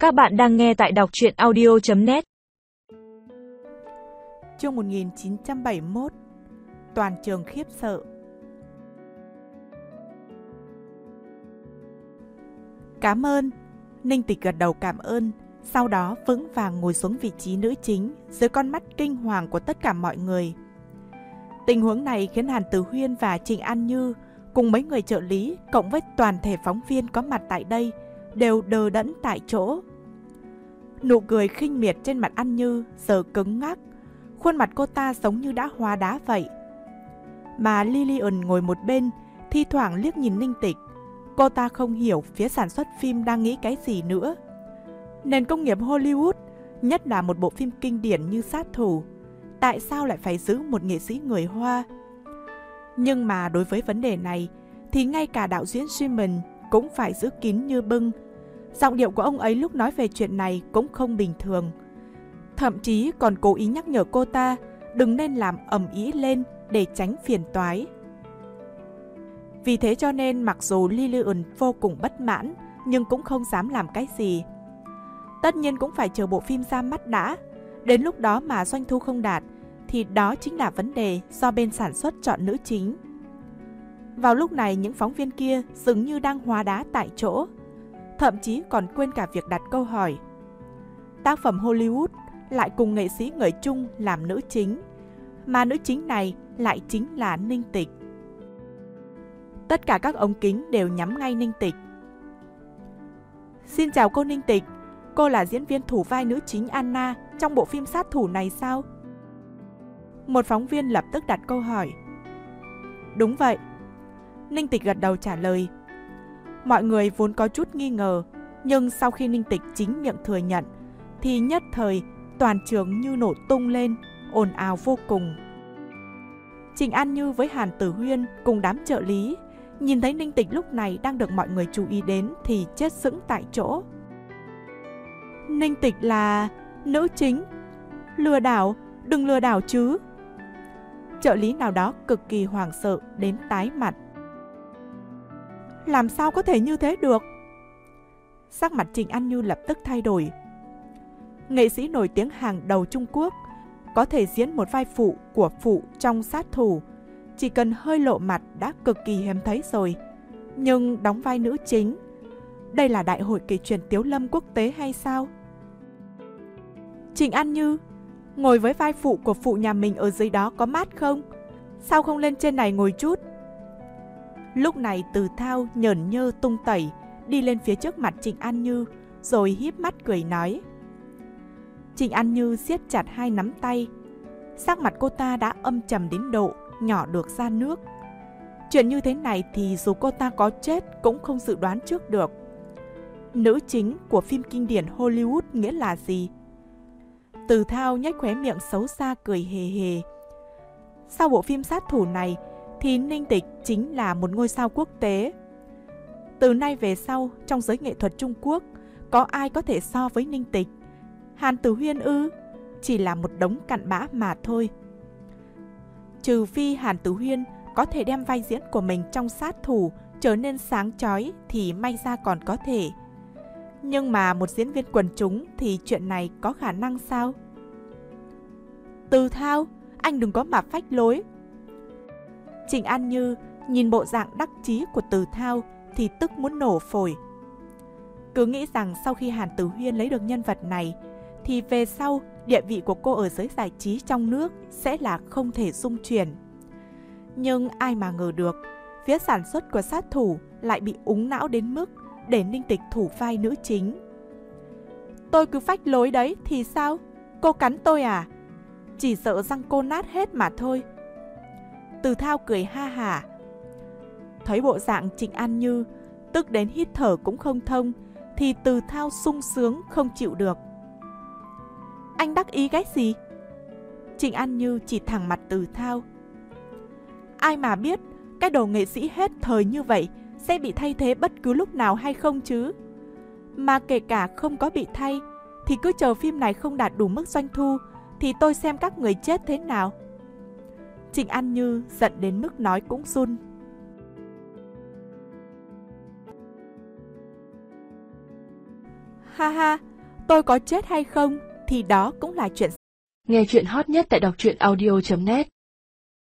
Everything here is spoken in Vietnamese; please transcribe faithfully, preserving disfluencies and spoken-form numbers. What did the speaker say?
Các bạn đang nghe tại đọc truyện audio chấm net. Chương một nghìn chín trăm bảy mươi mốt. Toàn trường khiếp sợ. Cảm ơn. Ninh Tịch gật đầu cảm ơn, sau đó vững vàng ngồi xuống vị trí nữ chính dưới con mắt kinh hoàng của tất cả mọi người. Tình huống này khiến Hàn Tử Huyên và Trịnh An Như cùng mấy người trợ lý cộng với toàn thể phóng viên có mặt tại đây đều đờ đẫn tại chỗ. Nụ cười khinh miệt trên mặt An Như giờ cứng ngắc, khuôn mặt cô ta giống như đã hóa đá vậy. Mà Lillian ngồi một bên, thi thoảng liếc nhìn Ninh Tịch. Cô ta không hiểu phía sản xuất phim đang nghĩ cái gì nữa. Nền công nghiệp Hollywood, nhất là một bộ phim kinh điển như Sát Thủ, tại sao lại phải giữ một nghệ sĩ người Hoa? Nhưng mà đối với vấn đề này, thì ngay cả đạo diễn Simon cũng phải giữ kín như bưng. Giọng điệu của ông ấy lúc nói về chuyện này cũng không bình thường. Thậm chí còn cố ý nhắc nhở cô ta đừng nên làm ầm ĩ lên để tránh phiền toái. Vì thế cho nên mặc dù Lillian vô cùng bất mãn, nhưng cũng không dám làm cái gì. Tất nhiên cũng phải chờ bộ phim ra mắt đã. Đến lúc đó mà doanh thu không đạt, thì đó chính là vấn đề do bên sản xuất chọn nữ chính. Vào lúc này những phóng viên kia dường như đang hóa đá tại chỗ, thậm chí còn quên cả việc đặt câu hỏi. Tác phẩm Hollywood lại cùng nghệ sĩ người Trung làm nữ chính, mà nữ chính này lại chính là Ninh Tịch. Tất cả các ống kính đều nhắm ngay Ninh Tịch. Xin chào cô Ninh Tịch, cô là diễn viên thủ vai nữ chính Anna trong bộ phim Sát Thủ này sao? Một phóng viên lập tức đặt câu hỏi. Đúng vậy. Ninh Tịch gật đầu trả lời. Mọi người vốn có chút nghi ngờ, nhưng sau khi Ninh Tịch chính miệng thừa nhận, thì nhất thời toàn trường như nổ tung lên, ồn ào vô cùng. Trịnh An Như với Hàn Tử Huyên cùng đám trợ lý nhìn thấy Ninh Tịch lúc này đang được mọi người chú ý đến thì chết sững tại chỗ. Ninh Tịch là nữ chính? Lừa đảo, đừng lừa đảo chứ. Trợ lý nào đó cực kỳ hoảng sợ đến tái mặt. Làm sao có thể như thế được? Sắc mặt Trịnh An Như lập tức thay đổi. Nghệ sĩ nổi tiếng hàng đầu Trung Quốc có thể diễn một vai phụ của phụ trong Sát Thủ, chỉ cần hơi lộ mặt đã cực kỳ hiếm thấy rồi. Nhưng đóng vai nữ chính, đây là đại hội kể chuyện Tiếu Lâm quốc tế hay sao? Trịnh An Như, ngồi với vai phụ của phụ nhà mình ở dưới đó có mát không? Sao không lên trên này ngồi chút? Lúc này Từ Thao nhởn nhơ tung tẩy đi lên phía trước mặt Trịnh An Như, rồi híp mắt cười nói. Trịnh An Như siết chặt hai nắm tay. Sắc mặt cô ta đã âm trầm đến độ nhỏ được ra nước. Chuyện như thế này thì dù cô ta có chết cũng không dự đoán trước được. Nữ chính của phim kinh điển Hollywood nghĩa là gì? Từ Thao nhếch khóe miệng xấu xa cười hề hề. Sau bộ phim Sát Thủ này thì Ninh Tịch chính là một ngôi sao quốc tế. Từ nay về sau, trong giới nghệ thuật Trung Quốc, có ai có thể so với Ninh Tịch? Hàn Tử Huyên ư? Chỉ là một đống cặn bã mà thôi. Trừ phi Hàn Tử Huyên có thể đem vai diễn của mình trong Sát Thủ trở nên sáng chói thì may ra còn có thể. Nhưng mà một diễn viên quần chúng thì chuyện này có khả năng sao? Từ Thao, anh đừng có mà phách lối. Trịnh An Như nhìn bộ dạng đắc chí của Từ Thao thì tức muốn nổ phổi. Cứ nghĩ rằng sau khi Hàn Tử Huyên lấy được nhân vật này thì về sau địa vị của cô ở giới giải trí trong nước sẽ là không thể dung chuyển. Nhưng ai mà ngờ được, phía sản xuất của Sát Thủ lại bị úng não đến mức để Ninh Tịch thủ vai nữ chính. Tôi cứ phách lối đấy thì sao? Cô cắn tôi à? Chỉ sợ răng cô nát hết mà thôi. Từ Thao cười ha hả. Thấy bộ dạng Trịnh An Như tức đến hít thở cũng không thông, thì Từ Thao sung sướng không chịu được. Anh đắc ý cái gì? Trịnh An Như chỉ thẳng mặt Từ Thao. Ai mà biết cái đồ nghệ sĩ hết thời như vậy sẽ bị thay thế bất cứ lúc nào hay không chứ? Mà kể cả không có bị thay thì cứ chờ phim này không đạt đủ mức doanh thu thì tôi xem các người chết thế nào. Trịnh An Như giận đến mức nói cũng run. Ha ha, tôi có chết hay không thì đó cũng là chuyện. Nghe chuyện hot nhất tại đọc truyện audio chấm net.